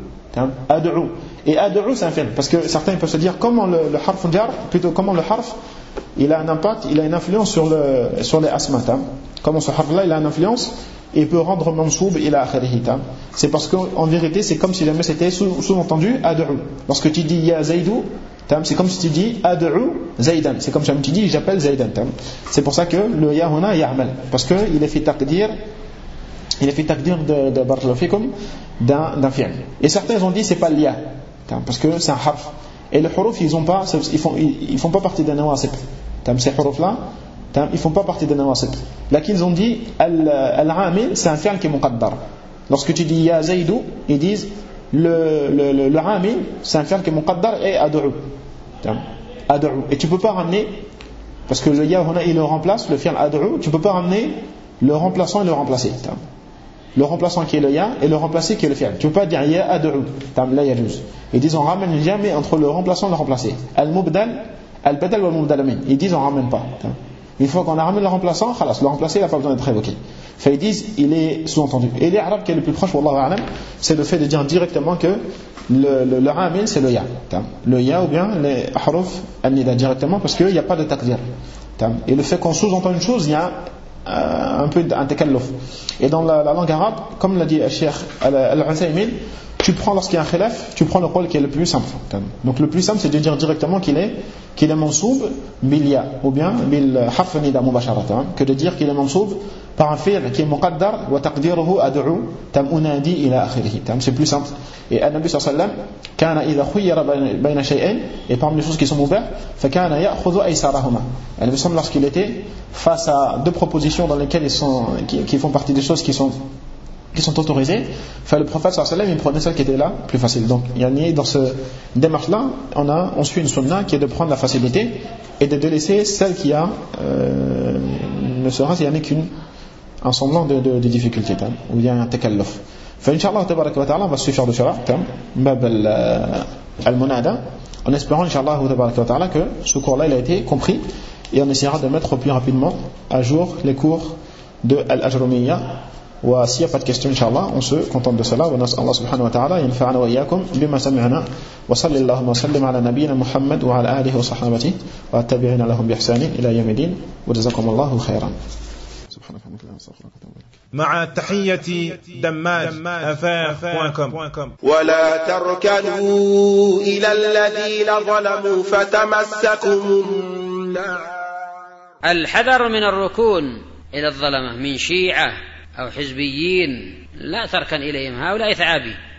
Et ad'u c'est un fi'l, parce que certains peuvent se dire comment le harf jar, plutôt comment le harf il a un impact, il a une influence sur les asma. Comment ce harf là il a une influence et peut rendre mansoub ila akhirih. C'est parce qu'en vérité c'est comme si jamais c'était sous-entendu ad'u. Lorsque tu dis ya zaydou, c'est comme si tu dis ad'u zaydan, c'est comme si tu dis j'appelle zaydan. C'est pour ça que le ya huna ya'mal, parce que il est fait taqdir de barakallahu fikum d'un fi'l. Et certains ont dit c'est pas le ya, parce que c'est un harf. Et les huruf ils font pas partie d'un nawasib. Ces huruf là ils font pas partie d'un nawasib. Là qu'ils ont dit al-amil c'est un fi'l qui est muqaddar. Lorsque tu dis ya zaydou, ils disent le amil c'est un fi'l qui est muqaddar et ad'u. Et tu peux pas ramener, parce que le ya huna il le remplace, le fi'l ad'u, tu peux pas ramener le remplaçant et le remplacer. Le remplaçant qui est le ya et le remplacé qui est le fi'l. Tu peux pas dire ya ad'u, la yajuz. Ils disent on ramène jamais entre le remplaçant et le remplacé. Al-mubdal, al-badal wa al-mubdal min. Ils disent on ramène pas. Une fois qu'on a ramené le remplaçant, khalas, le remplacé il n'a pas besoin d'être évoqué. Fait ils disent il est sous-entendu. Et les arabes qui est le plus proche, wallahu a'lam, c'est le fait de dire directement que le amil c'est le ya. Le ya ou bien les haruf al-nida directement, parce qu'il n'y a pas de taqdir. Et le fait qu'on sous-entend une chose, il y a un peu un takalluf. Et dans la langue arabe, comme l'a dit le Cheikh Al-Uthaymin, tu prends lorsqu'il y a un khilaf, tu prends le rôle qui est le plus simple. Donc le plus simple c'est de dire directement qu'il est mansoub bil ya ou bien bil harf nida mubasharatan, que de dire qu'il est mansoub par un fi'l qui est muqaddar wa taqdiruhu ad'u unadi ila akhirih. C'est plus simple. Et An-Nabi sallallahu alayhi wa sallam kana idha khuyyira bayna shay'ain, et parmi les choses qui sont mubah, fa kana ya'khudhu aysarahuma. An-Nabi sallallahu lorsqu'il était face à deux propositions dans lesquelles qui font partie des choses qui sont autorisées, le prophète sallallahu alayhi wa sallam il prenait celle qui était là plus facile. Donc dans ce démarche là on suit une sunna qui est de prendre la facilité et de laisser celle qui a ne serait-ce qu'un semblant de difficulté, ou bien un takalluf. Inch'Allah tabaraka wa ta'ala on va suivre de cela bab al-munada, en espérant Inch'Allah tabaraka wa ta'ala que ce cours là il a été compris, et on essaiera de mettre plus rapidement à jour les cours de al-ajrumiyya. وs'il n'y a pas de questions Inch'Allah on se contente de cela. ونسأل الله سبحانه وتعالى ينفعنا وإياكم بما سمعنا وصلى اللهم وسلم على نبينا محمد وعلى آله وصحبه والتابعين لهم بإحسان إلى يوم الدين وجزاكم الله خيرا. مع تحية دماج@affaires.com. ولا تركنوا إلى الذين ظلموا فتمسكم النار. الحذر من الركون إلى الظلمة من شيعة أو حزبيين، لا تركن إليهم، هؤلاء ثعابي.